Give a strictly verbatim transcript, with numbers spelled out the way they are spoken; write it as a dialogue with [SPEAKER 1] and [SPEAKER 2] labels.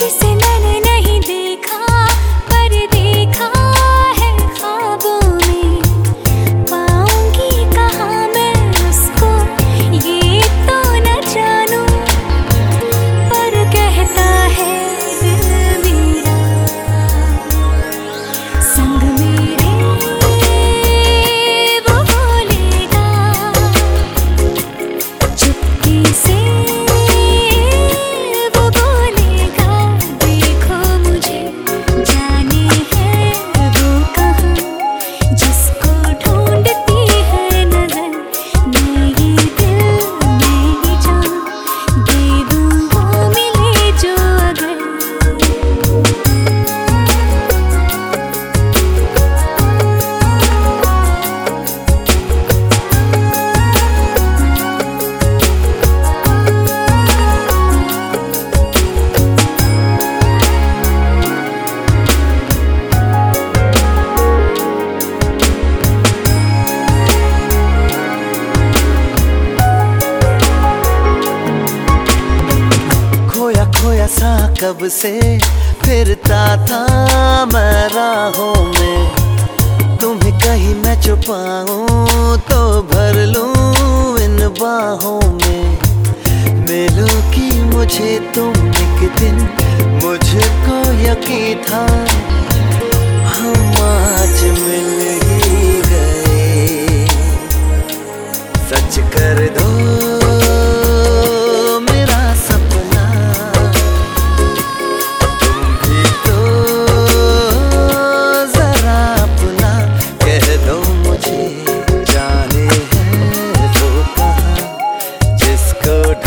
[SPEAKER 1] जिसे मैंने नहीं देखा पर देखा है ख्वाबों में। पाऊंगी कहाँ मैं उसको ये तो न जानूं, पर कहता है दिल मेरा संग मेरे वो बोलेगा चुपके से। वो बोलेगा देखो मुझे, जाने है वो कहाँ जिसको ढूंढती है नजर। मैं ये दिल मैं ये जान दे दूं वो मिले जो अगर।
[SPEAKER 2] खोया खोया सा कब से फिरता था मैं राहों में। तुम्हें कहीं मैं छुपाऊं तो भर लूं इन बाहों में। मिलोगी मुझे तुम एक दिन, मुझको यकीन था हम आज मिल ही गए। सच कर दो मेरा सपना, तुम भी तो जरा अपना कह दो मुझे। जाने है वो कहाँ जिसको